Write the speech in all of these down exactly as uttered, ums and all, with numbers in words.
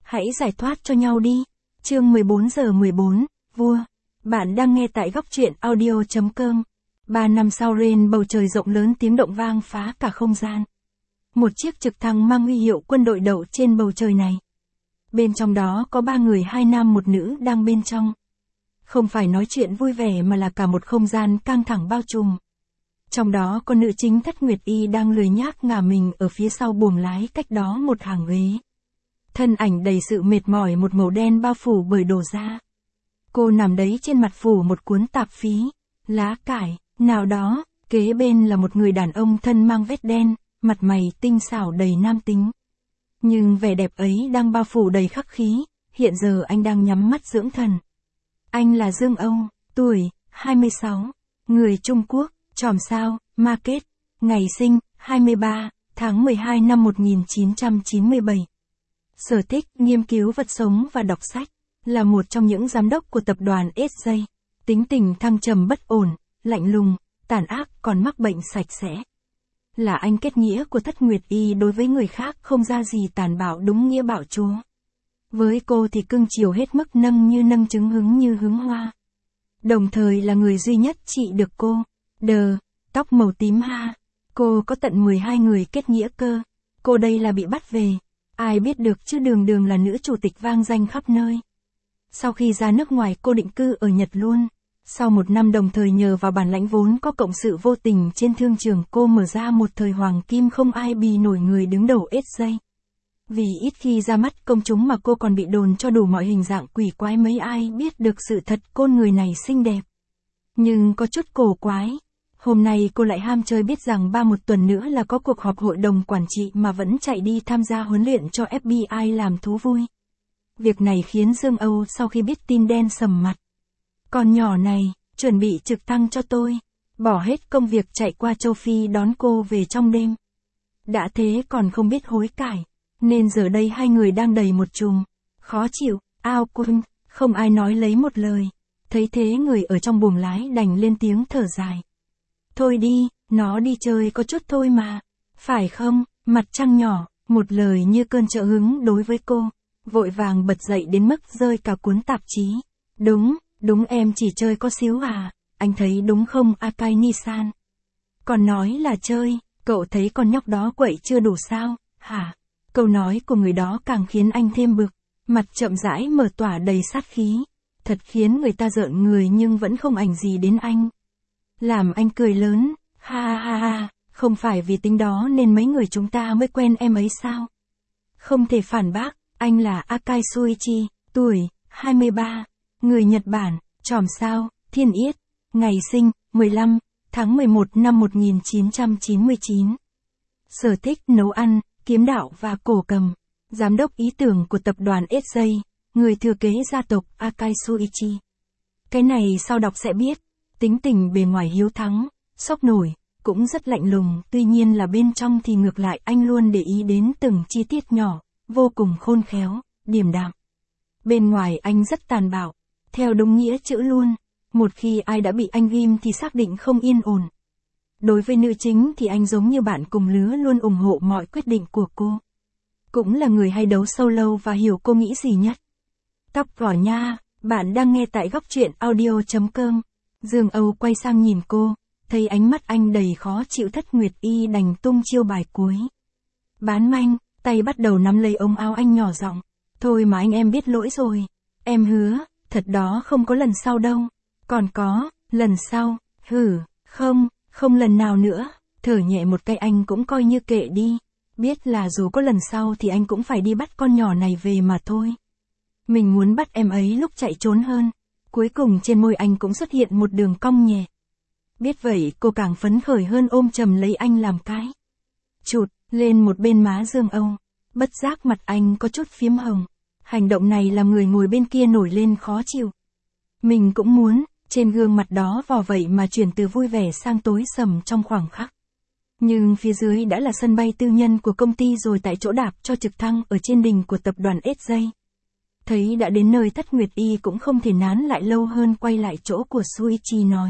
Hãy giải thoát cho nhau đi. Chương mười bốn giờ mười bốn, vua. Bạn đang nghe tại góc truyện audio chấm com. Ba năm sau Rain, bầu trời rộng lớn, tiếng động vang phá cả không gian. Một chiếc trực thăng mang huy hiệu quân đội đậu trên bầu trời này. Bên trong đó có ba người, hai nam một nữ đang bên trong. Không phải nói chuyện vui vẻ mà là cả một không gian căng thẳng bao trùm. Trong đó có nữ chính Thất Nguyệt Y đang lười nhác ngả mình ở phía sau buồng lái, cách đó một hàng ghế. Thân ảnh đầy sự mệt mỏi, một màu đen bao phủ bởi đồ da. Cô nằm đấy, trên mặt phủ một cuốn tạp phí, lá cải, nào đó, kế bên là một người đàn ông thân mang vết đen, mặt mày tinh xảo đầy nam tính. Nhưng vẻ đẹp ấy đang bao phủ đầy khắc khí, hiện giờ anh đang nhắm mắt dưỡng thần. Anh là Dương Âu, tuổi, hai mươi sáu, người Trung Quốc, chòm sao, Market, ngày sinh, hai mươi ba, tháng mười hai năm một nghìn chín trăm chín mươi bảy. Sở thích, nghiên cứu vật sống và đọc sách, là một trong những giám đốc của tập đoàn ét gi. Tính tình thăng trầm bất ổn, lạnh lùng, tàn ác, còn mắc bệnh sạch sẽ. Là anh kết nghĩa của Thất Nguyệt Y, đối với người khác không ra gì tàn bạo, đúng nghĩa bạo chúa. Với cô thì cưng chiều hết mức, nâng như nâng trứng, hứng như hứng hoa. Đồng thời là người duy nhất trị được cô. Đờ, tóc màu tím ha. Cô có tận mười hai người kết nghĩa cơ. Cô đây là bị bắt về. Ai biết được chứ, đường đường là nữ chủ tịch vang danh khắp nơi. Sau khi ra nước ngoài, cô định cư ở Nhật luôn. Sau một năm, đồng thời nhờ vào bản lãnh vốn có cộng sự vô tình trên thương trường, cô mở ra một thời hoàng kim không ai bì nổi người đứng đầu ét gi. Vì ít khi ra mắt công chúng mà cô còn bị đồn cho đủ mọi hình dạng quỷ quái, mấy ai biết được sự thật, con người này xinh đẹp. Nhưng có chút cổ quái. Hôm nay cô lại ham chơi, biết rằng ba một tuần nữa là có cuộc họp hội đồng quản trị mà vẫn chạy đi tham gia huấn luyện cho ép bê i làm thú vui. Việc này khiến Dương Âu sau khi biết tin đen sầm mặt. Con nhỏ này, chuẩn bị trực thăng cho tôi, bỏ hết công việc chạy qua châu Phi đón cô về trong đêm. Đã thế còn không biết hối cải, nên giờ đây hai người đang đầy một chùm khó chịu, ao quân, không ai nói lấy một lời. Thấy thế, người ở trong buồng lái đành lên tiếng thở dài. Thôi đi, nó đi chơi có chút thôi mà. Phải không, mặt trăng nhỏ, một lời như cơn trợ hứng đối với cô. Vội vàng bật dậy đến mức rơi cả cuốn tạp chí. Đúng, đúng, em chỉ chơi có xíu à, anh thấy đúng không Akai Nissan? Còn nói là chơi, cậu thấy con nhóc đó quậy chưa đủ sao, hả? Câu nói của người đó càng khiến anh thêm bực, mặt chậm rãi mở tỏa đầy sát khí. Thật khiến người ta rợn người, nhưng vẫn không ảnh gì đến anh. Làm anh cười lớn, ha ha ha ha, không phải vì tính đó nên mấy người chúng ta mới quen em ấy sao? Không thể phản bác, anh là Akai Shuichi, tuổi, hai mươi ba, người Nhật Bản, chòm sao, Thiên Yết, ngày sinh, mười lăm, tháng mười một năm một nghìn chín trăm chín mươi chín. Sở thích nấu ăn, kiếm đạo và cổ cầm, giám đốc ý tưởng của tập đoàn ét gi, người thừa kế gia tộc Akai Shuichi. Cái này sau đọc sẽ biết. Tính tình bề ngoài hiếu thắng, sốc nổi, cũng rất lạnh lùng, tuy nhiên là bên trong thì ngược lại, anh luôn để ý đến từng chi tiết nhỏ, vô cùng khôn khéo, điềm đạm. Bên ngoài anh rất tàn bạo, theo đúng nghĩa chữ luôn, một khi ai đã bị anh ghim thì xác định không yên ổn. Đối với nữ chính thì anh giống như bạn cùng lứa, luôn ủng hộ mọi quyết định của cô. Cũng là người hay đấu solo và hiểu cô nghĩ gì nhất. Tóc vỏ nha, bạn đang nghe tại góc truyện audio chấm com. Dương Âu quay sang nhìn cô, thấy ánh mắt anh đầy khó chịu, Thất Nguyệt Y đành tung chiêu bài cuối. Bán manh, tay bắt đầu nắm lấy ống áo anh, nhỏ giọng. Thôi mà anh, em biết lỗi rồi. Em hứa, thật đó, không có lần sau đâu. Còn có, lần sau, hử, không, không lần nào nữa. Thở nhẹ một cái, anh cũng coi như kệ đi. Biết là dù có lần sau thì anh cũng phải đi bắt con nhỏ này về mà thôi. Mình muốn bắt em ấy lúc chạy trốn hơn. Cuối cùng trên môi anh cũng xuất hiện một đường cong nhẹ. Biết vậy cô càng phấn khởi hơn, ôm chầm lấy anh làm cái chụt lên một bên má Dương Âu. Bất giác mặt anh có chút phím hồng. Hành động này làm người ngồi bên kia nổi lên khó chịu. Mình cũng muốn, trên gương mặt đó vò vậy mà chuyển từ vui vẻ sang tối sầm trong khoảng khắc. Nhưng phía dưới đã là sân bay tư nhân của công ty rồi, tại chỗ đạp cho trực thăng ở trên đỉnh của tập đoàn ét gi. Thấy đã đến nơi, Thất Nguyệt Y cũng không thể nán lại lâu hơn, quay lại chỗ của Shuichi nói.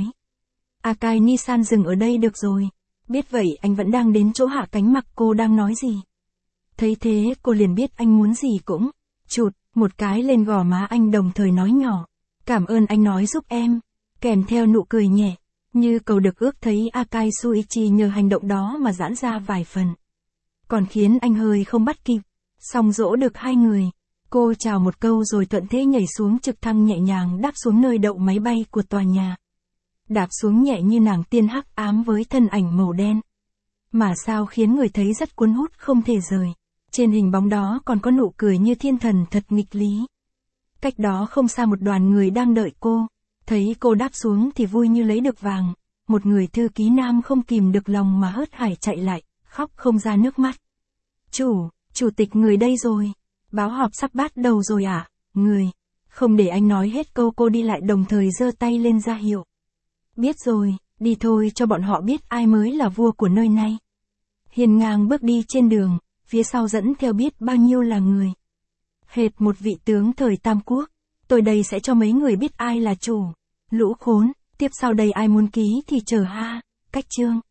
Akai Nissan dừng ở đây được rồi. Biết vậy anh vẫn đang đến chỗ hạ cánh, mặc cô đang nói gì. Thấy thế cô liền biết anh muốn gì cũng Chụt, một cái lên gò má anh đồng thời nói nhỏ. Cảm ơn anh nói giúp em. Kèm theo nụ cười nhẹ. Như cầu được ước thấy Akai Suichi nhờ hành động đó mà giãn ra vài phần. Còn khiến anh hơi không bắt kịp. Xong dỗ được hai người. Cô chào một câu rồi thuận thế nhảy xuống trực thăng nhẹ nhàng đáp xuống nơi đậu máy bay của tòa nhà. Đạp xuống nhẹ như nàng tiên hắc ám với thân ảnh màu đen. Mà sao khiến người thấy rất cuốn hút không thể rời. Trên hình bóng đó còn có nụ cười như thiên thần thật nghịch lý. Cách đó không xa một đoàn người đang đợi cô. Thấy cô đáp xuống thì vui như lấy được vàng. Một người thư ký nam không kìm được lòng mà hớt hải chạy lại, khóc không ra nước mắt. Chủ, chủ tịch người đây rồi. Báo họp sắp bắt đầu rồi à, người. Không để anh nói hết câu cô đi lại đồng thời giơ tay lên ra hiệu. Biết rồi, đi thôi cho bọn họ biết ai mới là vua của nơi này. Hiên ngang bước đi trên đường, phía sau dẫn theo biết bao nhiêu là người. Hệt một vị tướng thời Tam Quốc, tôi đây sẽ cho mấy người biết ai là chủ. Lũ khốn, tiếp sau đây ai muốn ký thì chờ ha, cách chương.